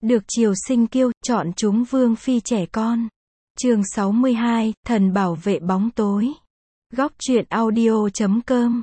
được triều sinh kiêu, chọn chúng vương phi trẻ con. Chương 62, thần bảo vệ bóng tối. Góc truyện audio.com.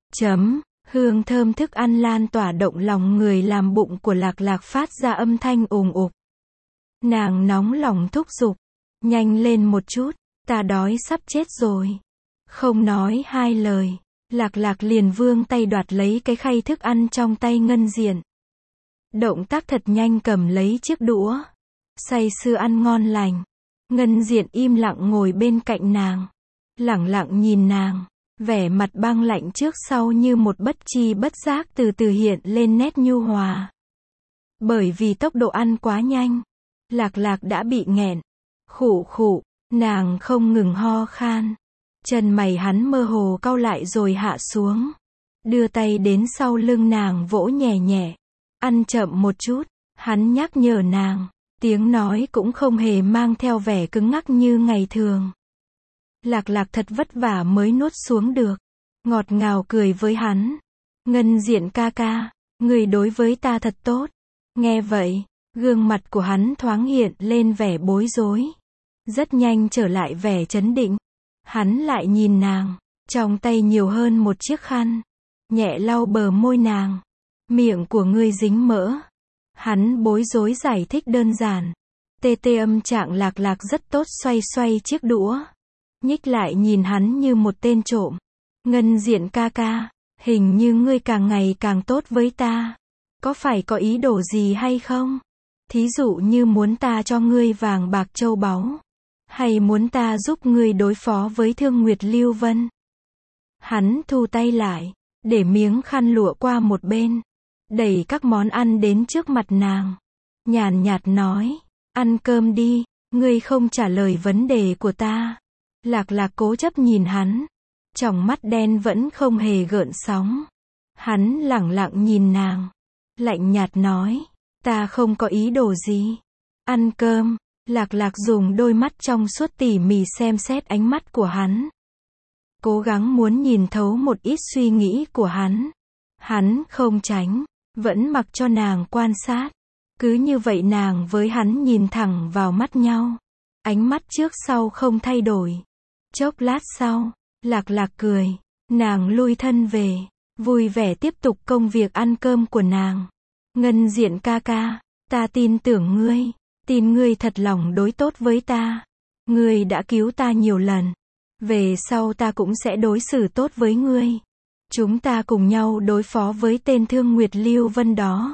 Hương thơm thức ăn lan tỏa động lòng người làm bụng của Lạc Lạc phát ra âm thanh ùng ục. Nàng nóng lòng thúc giục. Nhanh lên một chút, ta đói sắp chết rồi. Không nói hai lời, Lạc Lạc liền vươn tay đoạt lấy cái khay thức ăn trong tay Ngân Diện. Động tác thật nhanh cầm lấy chiếc đũa. Say sưa ăn ngon lành. Ngân Diện im lặng ngồi bên cạnh nàng. Lẳng lặng nhìn nàng. Vẻ mặt băng lạnh trước sau như một bất tri bất giác từ từ hiện lên nét nhu hòa. Bởi vì tốc độ ăn quá nhanh, Lạc Lạc đã bị nghẹn. Khụ khụ, nàng không ngừng ho khan. Chân mày hắn mơ hồ cau lại rồi hạ xuống. Đưa tay đến sau lưng nàng vỗ nhẹ nhẹ. Ăn chậm một chút, hắn nhắc nhở nàng. Tiếng nói cũng không hề mang theo vẻ cứng ngắc như ngày thường. Lạc Lạc thật vất vả mới nuốt xuống được. Ngọt ngào cười với hắn. Ngân Diện ca ca, người đối với ta thật tốt. Nghe vậy, gương mặt của hắn thoáng hiện lên vẻ bối rối. Rất nhanh trở lại vẻ trấn định. Hắn lại nhìn nàng, trong tay nhiều hơn một chiếc khăn. Nhẹ lau bờ môi nàng. Miệng của ngươi dính mỡ. Hắn bối rối giải thích đơn giản. Tê tê âm trạng Lạc Lạc rất tốt xoay xoay chiếc đũa. Nhích lại nhìn hắn như một tên trộm. Ngân Diện ca ca, hình như ngươi càng ngày càng tốt với ta. Có phải có ý đồ gì hay không? Thí dụ như muốn ta cho ngươi vàng bạc châu báu. Hay muốn ta giúp ngươi đối phó với Thương Nguyệt Lưu Vân? Hắn thu tay lại, để miếng khăn lụa qua một bên. Đẩy các món ăn đến trước mặt nàng. Nhàn nhạt nói, ăn cơm đi, ngươi không trả lời vấn đề của ta. Lạc Lạc cố chấp nhìn hắn. Tròng mắt đen vẫn không hề gợn sóng. Hắn lẳng lặng nhìn nàng. Lạnh nhạt nói, ta không có ý đồ gì. Ăn cơm. Lạc Lạc dùng đôi mắt trong suốt tỉ mỉ xem xét ánh mắt của hắn. Cố gắng muốn nhìn thấu một ít suy nghĩ của hắn. Hắn không tránh, vẫn mặc cho nàng quan sát. Cứ như vậy nàng với hắn nhìn thẳng vào mắt nhau. Ánh mắt trước sau không thay đổi. Chốc lát sau, Lạc Lạc cười. Nàng lui thân về, vui vẻ tiếp tục công việc ăn cơm của nàng. Ngân Diện ca ca, ta tin tưởng ngươi. Tin ngươi thật lòng đối tốt với ta. Ngươi đã cứu ta nhiều lần. Về sau ta cũng sẽ đối xử tốt với ngươi. Chúng ta cùng nhau đối phó với tên Thương Nguyệt Lưu Vân đó.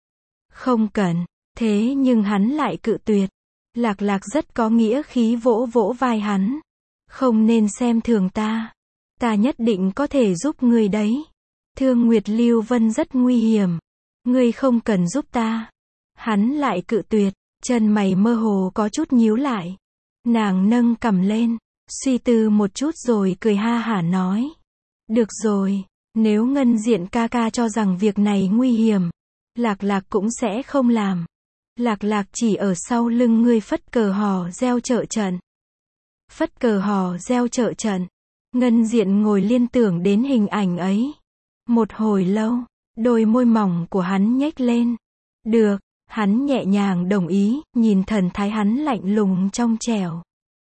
Không cần. Thế nhưng hắn lại cự tuyệt. Lạc Lạc rất có nghĩa khí vỗ vỗ vai hắn. Không nên xem thường ta. Ta nhất định có thể giúp ngươi đấy. Thương Nguyệt Lưu Vân rất nguy hiểm. Ngươi không cần giúp ta. Hắn lại cự tuyệt. Chân mày mơ hồ có chút nhíu lại. Nàng nâng cằm lên, suy tư một chút rồi cười ha hả nói. Được rồi, nếu Ngân Diện ca ca cho rằng việc này nguy hiểm, Lạc Lạc cũng sẽ không làm. Lạc Lạc chỉ ở sau lưng ngươi phất cờ hò reo trợ trận. Phất cờ hò reo trợ trận. Ngân Diện ngồi liên tưởng đến hình ảnh ấy. Một hồi lâu, đôi môi mỏng của hắn nhếch lên. Được. Hắn nhẹ nhàng đồng ý, nhìn thần thái hắn lạnh lùng trong trẻo.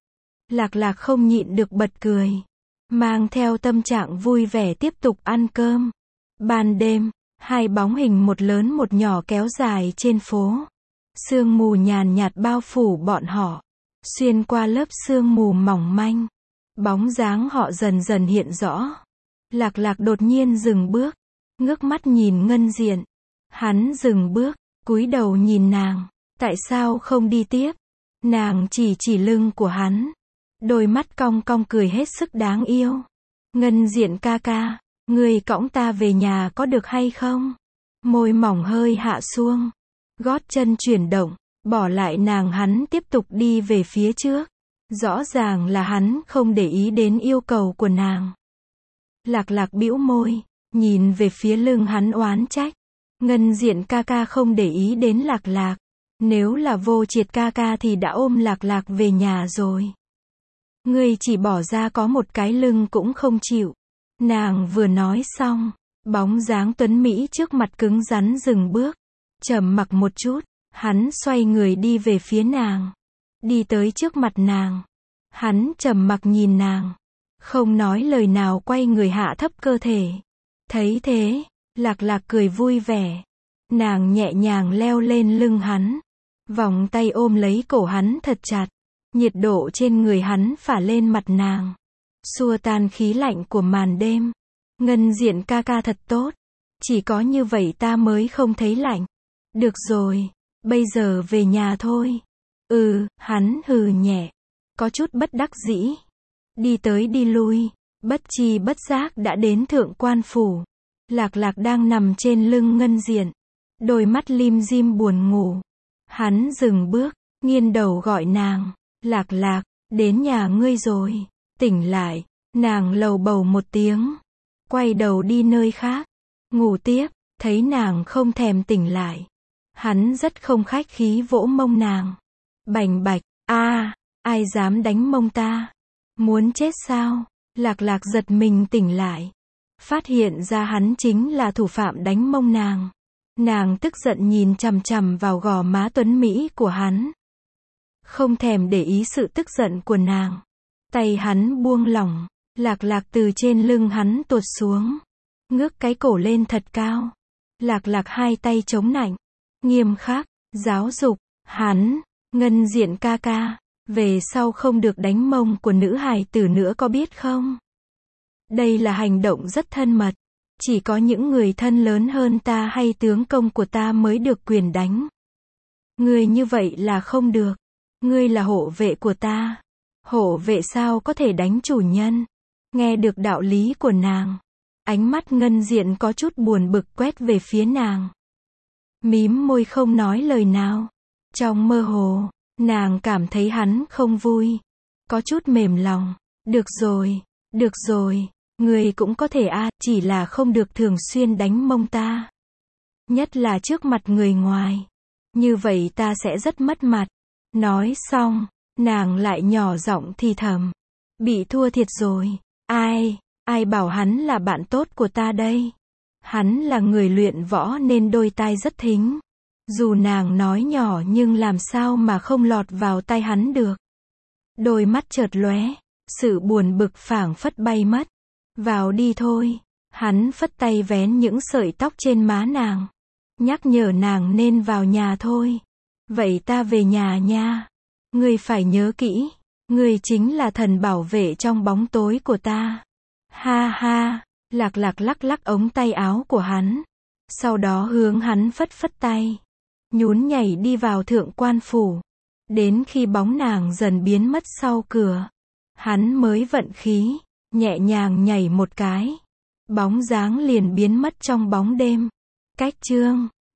Lạc Lạc không nhịn được bật cười. Mang theo tâm trạng vui vẻ tiếp tục ăn cơm. Ban đêm, hai bóng hình một lớn một nhỏ kéo dài trên phố. Sương mù nhàn nhạt bao phủ bọn họ. Xuyên qua lớp sương mù mỏng manh. Bóng dáng họ dần dần hiện rõ. Lạc Lạc đột nhiên dừng bước. Ngước mắt nhìn Ngân Diện. Hắn dừng bước. Cúi đầu nhìn nàng. Tại sao không đi tiếp? Nàng chỉ lưng của hắn. Đôi mắt cong cong cười hết sức đáng yêu. Ngân Diện ca ca, ngươi cõng ta về nhà có được hay không? Môi mỏng hơi hạ xuống. Gót chân chuyển động. Bỏ lại nàng hắn tiếp tục đi về phía trước. Rõ ràng là hắn không để ý đến yêu cầu của nàng. Lạc Lạc bĩu môi. Nhìn về phía lưng hắn oán trách. Ngân Diện ca ca không để ý đến Lạc Lạc. Nếu là Vô Triệt ca ca thì đã ôm Lạc Lạc về nhà rồi. Ngươi chỉ bỏ ra có một cái lưng cũng không chịu. Nàng vừa nói xong, bóng dáng tuấn Mỹ trước mặt cứng rắn dừng bước. Trầm mặc một chút, Hắn xoay người đi về phía nàng. Đi tới trước mặt nàng. Hắn trầm mặc nhìn nàng. Không nói lời nào, quay người hạ thấp cơ thể. Thấy thế, Lạc Lạc cười vui vẻ. Nàng nhẹ nhàng leo lên lưng hắn. Vòng tay ôm lấy cổ hắn thật chặt. Nhiệt độ trên người hắn phả lên mặt nàng. Xua tan khí lạnh của màn đêm. Ngân Diện ca ca thật tốt. Chỉ có như vậy ta mới không thấy lạnh. Được rồi, bây giờ về nhà thôi. Hắn hừ nhẹ. Có chút bất đắc dĩ. Đi tới đi lui. Bất chi bất giác đã đến Thượng Quan Phủ. Lạc Lạc đang nằm trên lưng Ngân Diện. Đôi mắt lim dim buồn ngủ. Hắn dừng bước, nghiêng đầu gọi nàng. Lạc Lạc, đến nhà ngươi rồi. Tỉnh lại. Nàng lầu bầu một tiếng. Quay đầu đi nơi khác. Ngủ tiếp. Thấy nàng không thèm tỉnh lại. Hắn rất không khách khí vỗ mông nàng. Bành bạch. Ai dám đánh mông ta? Muốn chết sao? Lạc Lạc giật mình tỉnh lại. Phát hiện ra hắn chính là thủ phạm đánh mông nàng. Nàng tức giận nhìn chằm chằm vào gò má tuấn mỹ của hắn. Không thèm để ý sự tức giận của nàng. Tay hắn buông lỏng. Lạc Lạc từ trên lưng hắn tuột xuống. Ngước cái cổ lên thật cao. Lạc Lạc hai tay chống nạnh. Nghiêm khắc, giáo dục, hắn. Ngân Diện ca ca. Về sau không được đánh mông của nữ hài tử nữa có biết không? Đây là hành động rất thân mật. Chỉ có những người thân lớn hơn ta hay tướng công của ta mới được quyền đánh. Ngươi như vậy là không được. Ngươi là hộ vệ của ta. Hộ vệ sao có thể đánh chủ nhân? Nghe được đạo lý của nàng. Ánh mắt Ngân Diện có chút buồn bực quét về phía nàng. Mím môi không nói lời nào. Trong mơ hồ, nàng cảm thấy hắn không vui. Có chút mềm lòng. Được rồi, người cũng có thể chỉ là không được thường xuyên đánh mông ta. Nhất là trước mặt người ngoài. Như vậy ta sẽ rất mất mặt. Nói xong, nàng lại nhỏ giọng thì thầm. Bị thua thiệt rồi. Ai bảo hắn là bạn tốt của ta đây? Hắn là người luyện võ nên đôi tai rất thính. Dù nàng nói nhỏ nhưng làm sao mà không lọt vào tai hắn được. Đôi mắt chợt lóe, sự buồn bực phảng phất bay mất. Vào đi thôi. Hắn phất tay vén những sợi tóc trên má nàng. Nhắc nhở nàng nên vào nhà thôi. Vậy ta về nhà nha. Ngươi phải nhớ kỹ. Ngươi chính là thần bảo vệ trong bóng tối của ta. Ha ha. Lạc Lạc lắc lắc ống tay áo của hắn. Sau đó hướng hắn phất phất tay. Nhún nhảy đi vào Thượng Quan Phủ. Đến khi bóng nàng dần biến mất sau cửa. Hắn mới vận khí. Nhẹ nhàng nhảy một cái. Bóng dáng liền biến mất trong bóng đêm. Cách chương